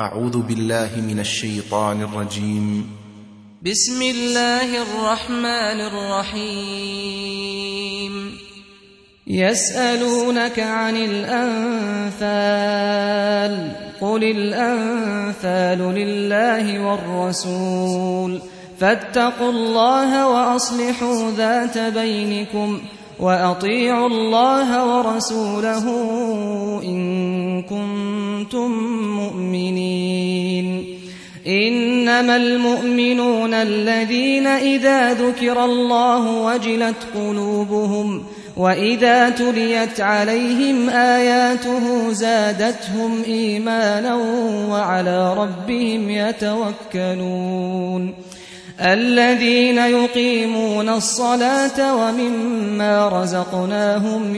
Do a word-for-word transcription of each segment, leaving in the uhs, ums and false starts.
أعوذ بالله من الشيطان الرجيم. بسم الله الرحمن الرحيم. يسألونك عن الأنفال قل الأنفال لله والرسول فاتقوا الله وأصلحوا ذات بينكم وأطيعوا الله ورسوله إن كنتم مؤمنين. إنما المؤمنون الذين إذا ذكر الله وجلت قلوبهم وإذا تليت عليهم آياته زادتهم إيمانا وعلى ربهم يتوكلون. الذين يقيمون الصلاة ومما رزقناهم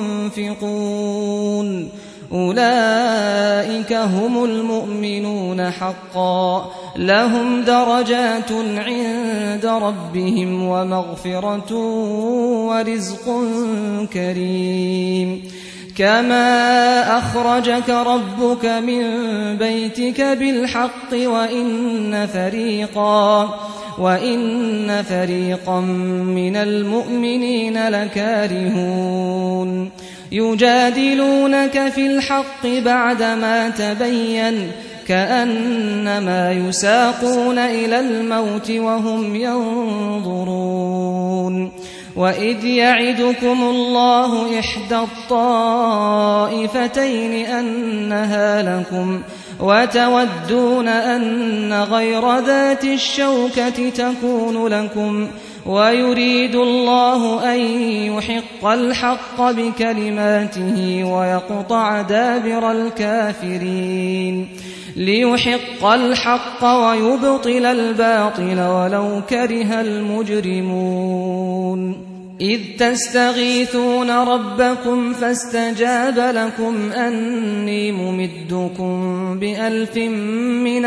ينفقون أولئك هم المؤمنون حقا لهم درجات عند ربهم ومغفرة ورزق كريم. كما أخرجك ربك من بيتك بالحق وإن فريقا وإن فريقا من المؤمنين لكارهون يجادلونك في الحق بعدما تبين كأنما يساقون إلى الموت وهم ينظرون. وإذ يعدكم الله إحدى الطائفتين أنها لكم وتودون أن غير ذات الشوكة تكون لكم ويريد الله أن يحق الحق بكلماته ويقطع دابر الكافرين ليحق الحق ويبطل الباطل ولو كره المجرمون. إذ تستغيثون ربكم فاستجاب لكم أني ممدكم بألف من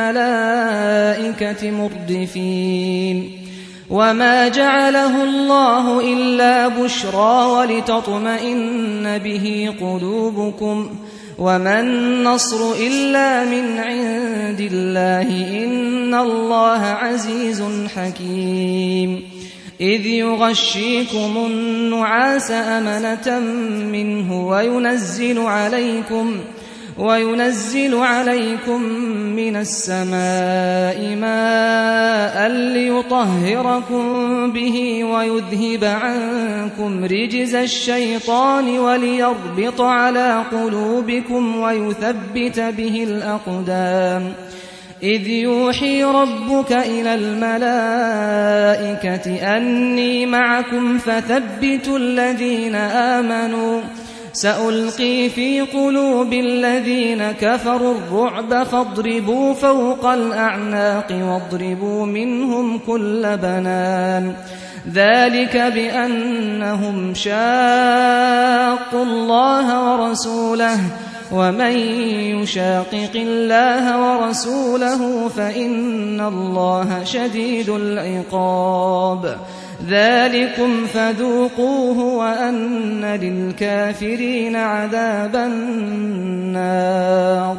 الملائكة مردفين. وما جعله الله إلا بشرى ولتطمئن به قلوبكم وما النصر إلا من عند الله إن الله عزيز حكيم. إذ يغشيكم النعاس أمنة منه وينزل عليكم وينزل عليكم من السماء ماء ليطهركم به ويذهب عنكم رجز الشيطان وليربط على قلوبكم ويثبت به الأقدام. إذ يوحي ربك إلى الملائكة أني معكم فثبتوا الذين آمنوا سألقي في قلوب الذين كفروا الرعب فاضربوا فوق الأعناق واضربوا منهم كل بنان. ذلك بأنهم شاقوا الله ورسوله ومن يشاقق الله ورسوله فإن الله شديد العقاب. ذلكم فذوقوه وأن للكافرين عذاب النار.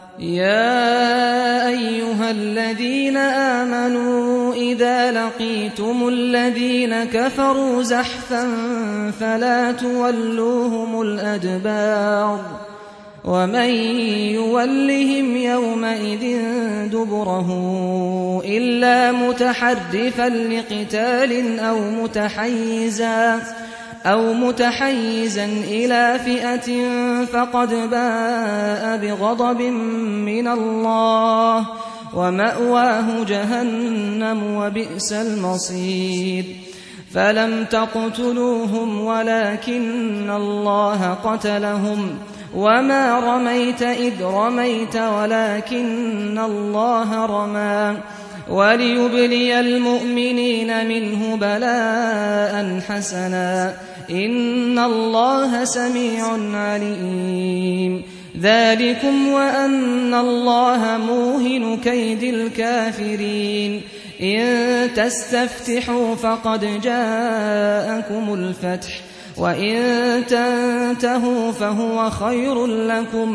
يا أيها الذين آمنوا إذا لقيتم الذين كفروا زحفا فلا تولوهم الأدبار ومن يولهم يومئذ دبره إلا متحرفا لقتال أو متحيزا أو متحيزا إلى فئة فقد باء بغضب من الله ومأواه جهنم وبئس المصير. فلم تقتلوهم ولكن الله قتلهم وما رميت إذ رميت ولكن الله رمى وليبلي المؤمنين منه بلاء حسنا إن الله سميع عليم. ذلكم وأن الله موهن كيد الكافرين. إن تستفتحوا فقد جاءكم الفتح وإن تنتهوا فهو خير لكم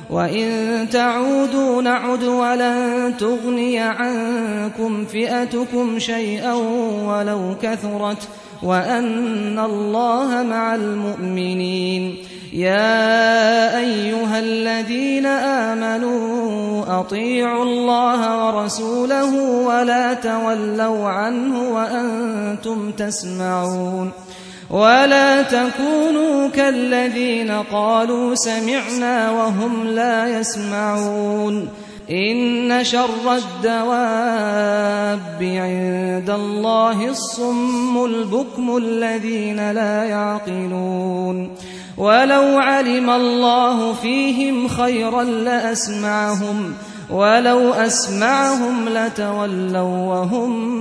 وإن تعودوا نعد ولن تغني عنكم فئتكم شيئا ولو كثرت وأن الله مع المؤمنين يا أيها الذين آمنوا أطيعوا الله ورسوله ولا تولوا عنه وأنتم تسمعون ولا تكونوا كالذين قالوا سمعنا وهم لا يسمعون إن شر الدواب عند الله الصم البكم الذين لا يعقلون ولو علم الله فيهم خيرا لأسمعهم ولو أسمعهم لتولوا وهم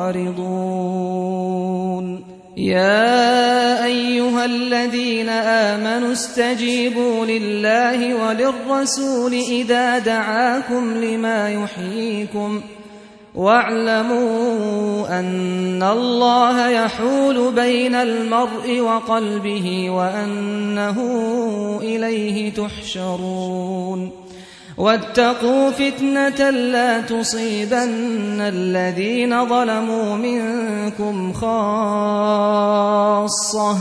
معرضون يا أيها الذين آمنوا استجيبوا لله وللرسول إذا دعاكم لما يحييكم واعلموا أن الله يحول بين المرء وقلبه وأنه إليه تحشرون واتقوا فتنة لا تصيبن الذين ظلموا منكم خاصة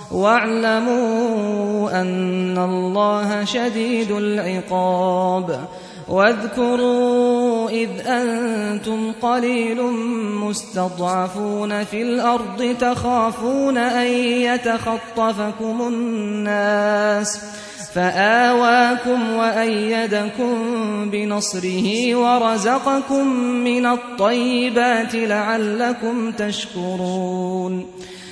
واعلموا أن الله شديد العقاب واذكروا إذ أنتم قليل مستضعفون في الأرض تخافون أن يتخطفكم الناس فآواكم وأيدكم بنصره ورزقكم من الطيبات لعلكم تشكرون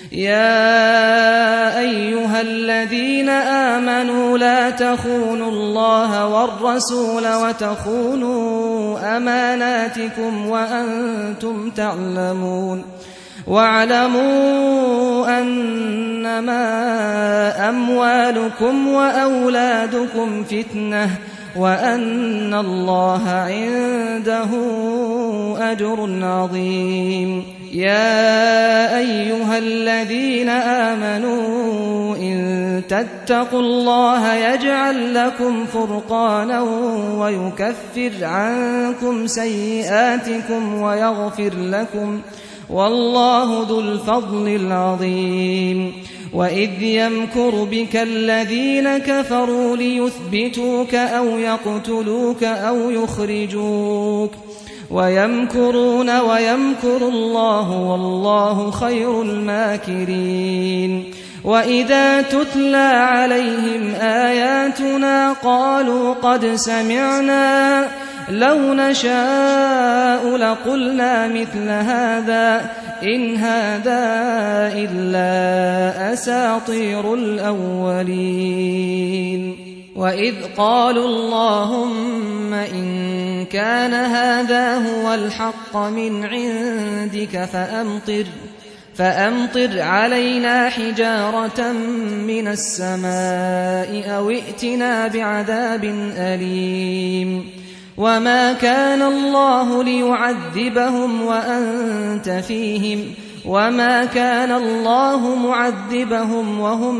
يا أيها الذين آمنوا لا تخونوا الله والرسول وتخونوا أماناتكم وأنتم تعلمون واعلموا أنما أموالكم وأولادكم فتنة وأن الله عنده أجر عظيم يا أيها الذين آمنوا إن تتقوا الله يجعل لكم فرقانا ويكفر عنكم سيئاتكم ويغفر لكم والله ذو الفضل العظيم وإذ يمكر بك الذين كفروا ليثبتوك أو يقتلوك أو يخرجوك ويمكرون ويمكر الله والله خير الماكرين وإذا تتلى عليهم آياتنا قالوا قد سمعنا لو نشاء لقلنا مثل هذا إن هذا إلا أساطير الأولين وإذ قالوا اللهم إن كان هذا هو الحق من عندك فأمطر فأمطر علينا حجارة من السماء أو ائتنا بعذاب أليم وما كان الله ليعذبهم وأنت فيهم وما كان الله معذبهم وهم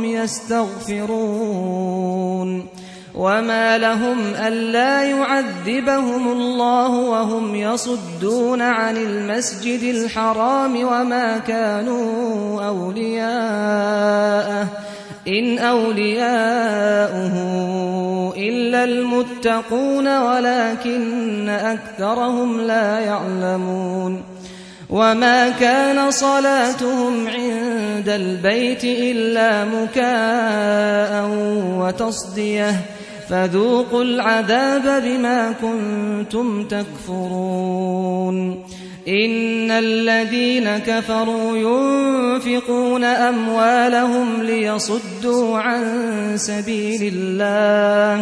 يستغفرون وما لهم ألا يعذبهم الله وهم يصدون عن المسجد الحرام وما كانوا أولياءه إن أولياؤه إلا المتقون ولكن أكثرهم لا يعلمون وما كان صلاتهم عند البيت إلا مكاء وتصدية فذوقوا العذاب بما كنتم تكفرون إن الذين كفروا ينفقون أموالهم ليصدوا عن سبيل الله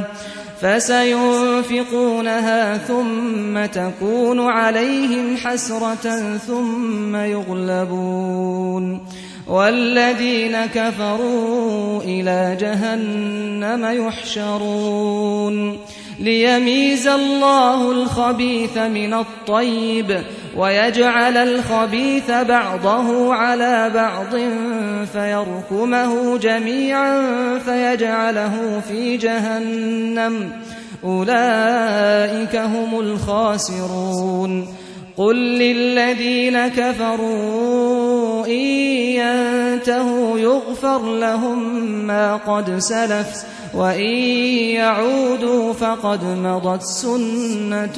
فسينفقونها ثم تكون عليهم حسرة ثم يغلبون والذين كفروا إلى جهنم يحشرون ليميز الله الخبيث من الطيب ويجعل الخبيث بعضه على بعض فيركمه جميعا فيجعله في جهنم أولئك هم الخاسرون قل للذين كفروا إن ينتهوا يغفر لهم ما قد سلف وإن يعودوا فقد مضت سنة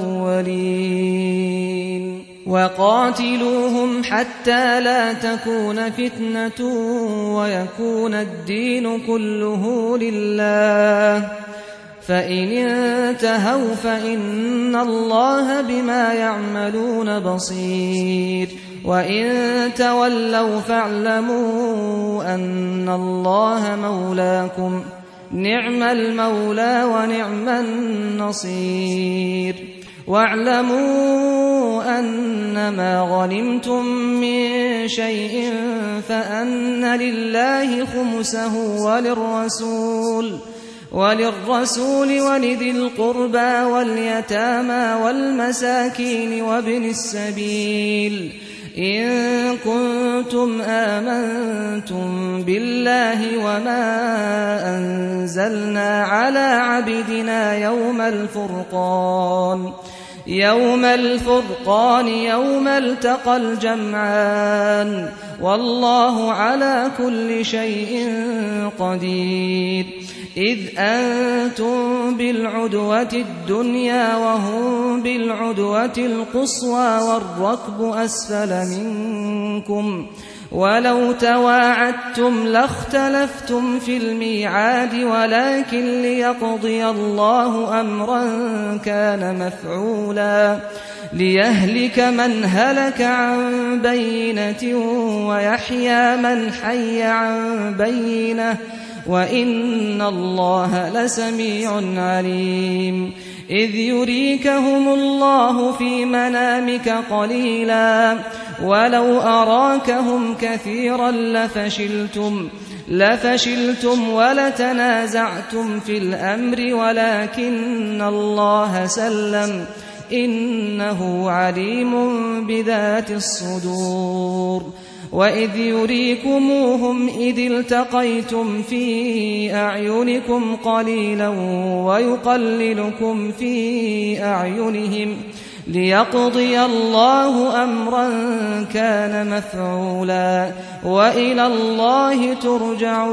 الأولين وقاتلوهم حتى لا تكون فتنة ويكون الدين كله لله فإن انتهوا فإن الله بما يعملون بصير وإن تولوا فاعلموا أن الله مولاكم نعم المولى ونعم النصير واعلموا أنما غنمتم من شيء فأن لله خمسه وللرسول وللرسول ولذي القربى واليتامى والمساكين وابن السبيل إن كنتم آمنتم بالله وما أنزلنا على عبدنا يوم الفرقان يوم الفرقان يوم التقى الجمعان والله على كل شيء قدير إذ أنتم بالعدوة الدنيا وهم بالعدوة القصوى والركب أسفل منكم ولو تواعدتم لاختلفتم في الميعاد ولكن ليقضي الله أمرا كان مفعولا ليهلك من هلك عن بينة ويحيى من حي عن بينة وإن الله لسميع عليم إذ يريكهم الله في منامك قليلا ولو أراكهم كثيرا لفشلتم لفشلتم ولتنازعتم في الأمر ولكن الله سلم إنه عليم بذات الصدور وإذ يريكموهم إذ التقيتم في أعينكم قليلا ويقللكم في أعينهم ليقضي الله أمرا كان مفعولا وإلى الله ترجع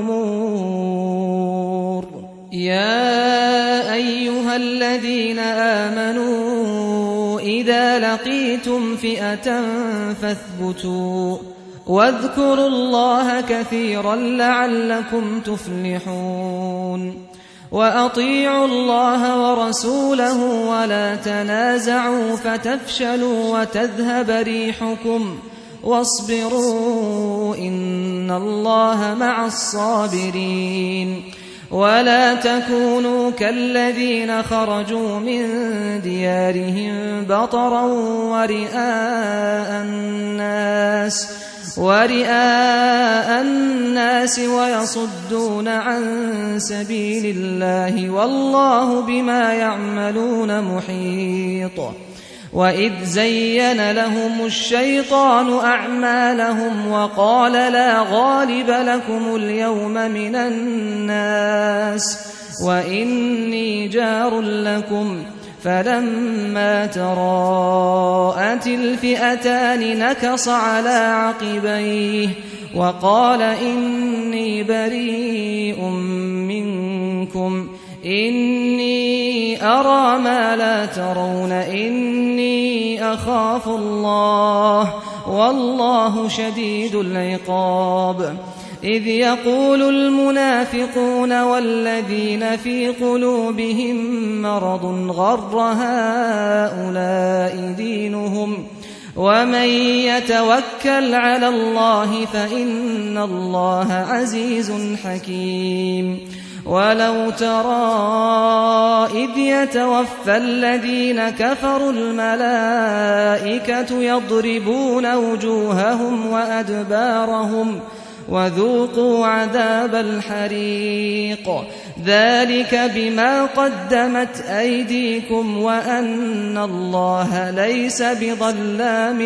الأمور يا أيها الذين آمنوا إذا لقيتم فئة فاثبتوا واذكروا الله كثيرا لعلكم تفلحون وأطيعوا الله ورسوله ولا تنازعوا فتفشلوا وتذهب ريحكم واصبروا إن الله مع الصابرين ولا تكونوا كالذين خرجوا من ديارهم بطرا ورئاء الناس ورئاء الناس ويصدون عن سبيل الله والله بما يعملون محيط وإذ زين لهم الشيطان أعمالهم وقال لا غالب لكم اليوم من الناس وإني جار لكم فلما تراءت الفئتان نكص على عقبيه وقال إني بريء منكم إني أرى ما لا ترون إني أخاف الله والله شديد العقاب إذ يقول المنافقون والذين في قلوبهم مرض غر هؤلاء دينهم ومن يتوكل على الله فإن الله عزيز حكيم ولو ترى إذ يتوفى الذين كفروا الملائكة يضربون وجوههم وأدبارهم وذوقوا عذاب الحريق ذلك بما قدمت أيديكم وأن الله ليس بظلام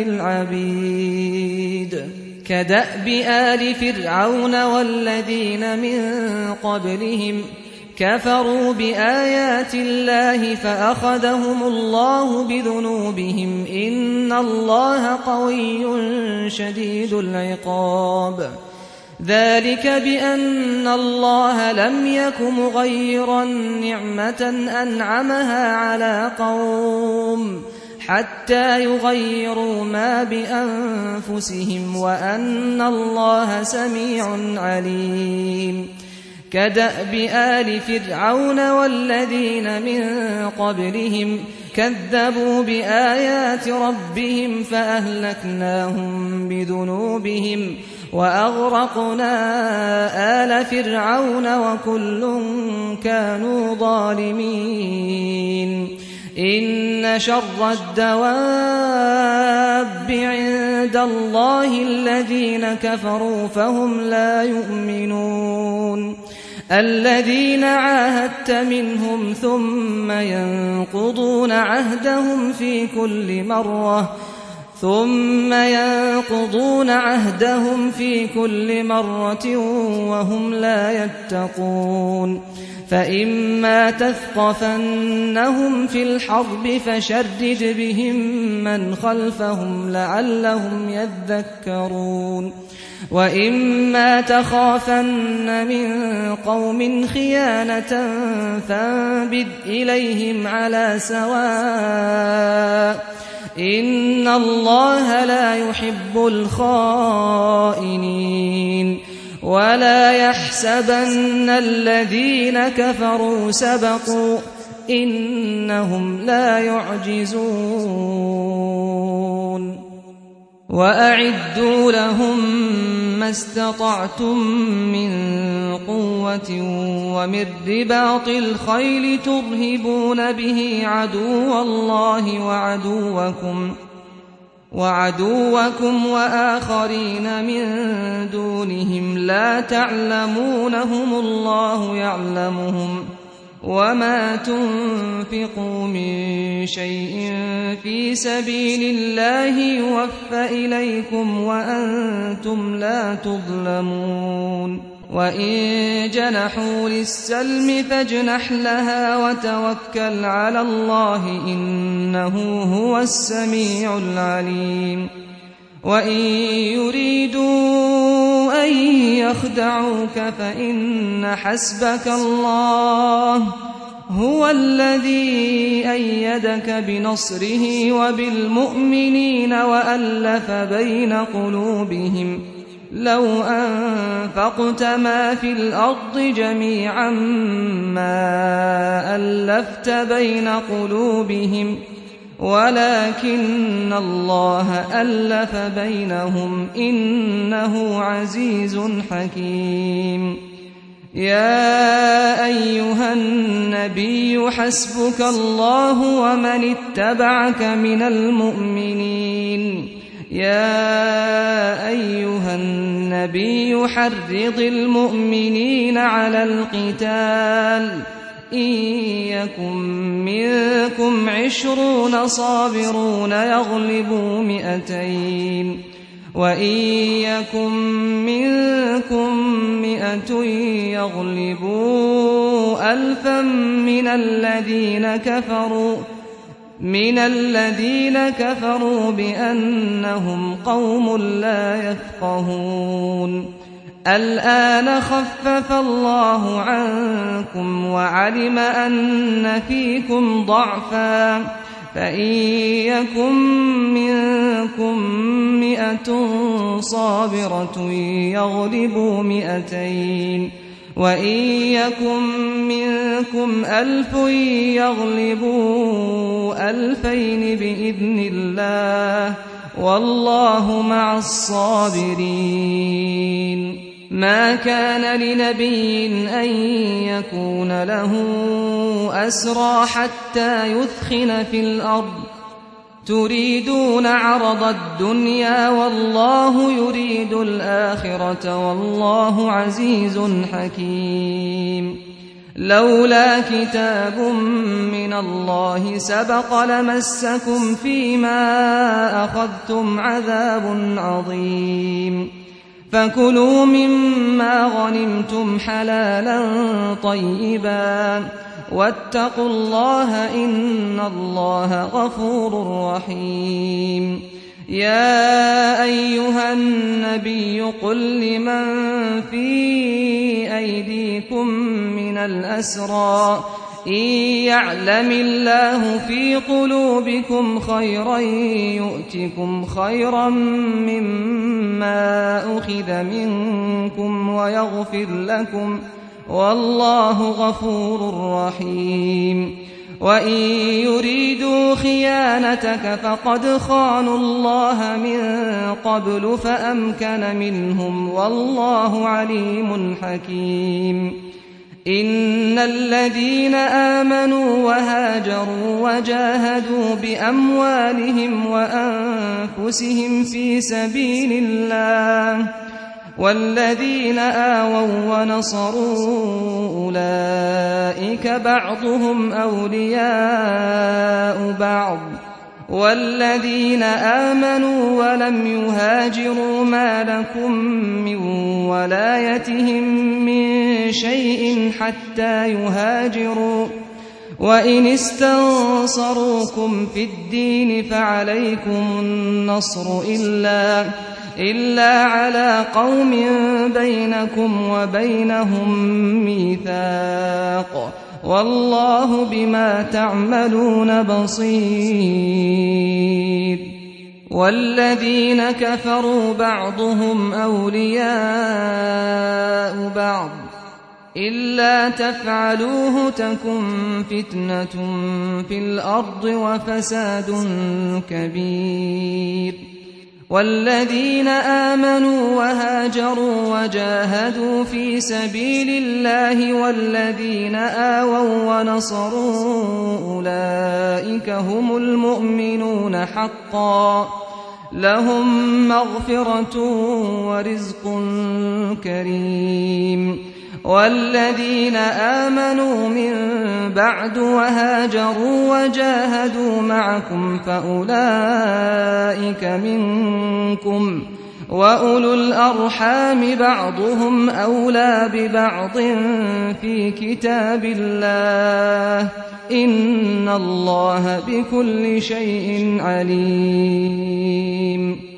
للعبيد كدأب آل فرعون والذين من قبلهم كفروا بآيات الله فأخذهم الله بذنوبهم إن الله قوي شديد العقاب ذلك بأن الله لم يك مغيرا نعمة أنعمها على قوم حتى يغيروا ما بأنفسهم وأن الله سميع عليم كدأب آل فرعون والذين من قبلهم كذبوا بآيات ربهم فأهلكناهم بذنوبهم وأغرقنا آل فرعون وكل كانوا ظالمين إن شر الدواب عند الله الذين كفروا فهم لا يؤمنون الذين عاهدت منهم ثم ينقضون عهدهم في كل مرة ثم ينقضون عهدهم في كل مرة وهم لا يتقون فإما تثقفنهم في الحرب فشرد بهم من خلفهم لعلهم يذكرون وإما تخافن من قوم خيانة فانبذ إليهم على سواء إن الله لا يحب الخائنين ولا يحسبن الذين كفروا سبقوا إنهم لا يعجزون وأعدوا لهم ما استطعتم من قوة ومن رباط الخيل ترهبون به عدو الله وعدوكم وعدوكم وآخرين من دونهم لا تعلمونهم الله يعلمهم وما تنفقوا من شيء في سبيل الله يوفى إليكم وأنتم لا تظلمون وإن جنحوا للسلم فاجنح لها وتوكل على الله إنه هو السميع العليم وإن يريدوا أن يخدعوك فإن حسبك الله هو الذي أيدك بنصره وبالمؤمنين وألف بين قلوبهم لو أنفقت ما في الأرض جميعا ما ألفت بين قلوبهم ولكن الله ألف بينهم إنه عزيز حكيم يا أيها النبي حسبك الله ومن اتبعك من المؤمنين يا أيها النبي حرض المؤمنين على القتال إن يكن منكم عشرون صابرون يغلبوا مئتين وإن يكن منكم مئة يغلبوا ألفا من الذين كفروا من الذين كفروا بأنهم قوم لا يفقهون الآن خفف الله عنكم وعلم أن فيكم ضعفا فإن يكن منكم مئة صابرة يغلبوا مئتين وإن يكن منكم ألف يغلبوا ألفين بإذن الله والله مع الصابرين ما كان لنبي أن يكون له أسرى حتى يثخن في الأرض تريدون عرض الدنيا والله يريد الآخرة والله عزيز حكيم لولا كتاب من الله سبق لمسكم فيما أخذتم عذاب عظيم فكلوا مما غنمتم حلالا طيبا واتقوا الله إن الله غفور رحيم. يا أيها النبي قل لمن في أيديكم من الأسرى إن يعلم الله في قلوبكم خيرا يؤتكم خيرا مما أخذ منكم ويغفر لكم والله غفور رحيم. وإن يريدوا خيانتك فقد خانوا الله من قبل فأمكن منهم والله عليم حكيم. إن الذين آمنوا وهاجروا وجاهدوا بأموالهم وأنفسهم في سبيل الله والذين آووا ونصروا أولئك بعضهم أولياء بعض والذين آمنوا ولم يهاجروا ما لكم من ولايتهم من شيء حتى يهاجروا وإن استنصروكم في الدين فعليكم النصر إلا إلا على قوم بينكم وبينهم ميثاق والله بما تعملون بصير. والذين كفروا بعضهم أولياء بعض إلا تفعلوه تكن فتنة في الأرض وفساد كبير. والذين آمنوا وهاجروا وجاهدوا في سبيل الله والذين آووا ونصروا أولئك هم المؤمنون حقا لهم مغفرة ورزق كريم. والذين آمنوا من بعد وهاجروا وجاهدوا معكم فأولئك منكم وأولو الأرحام بعضهم أولى ببعض في كتاب الله إن الله بكل شيء عليم.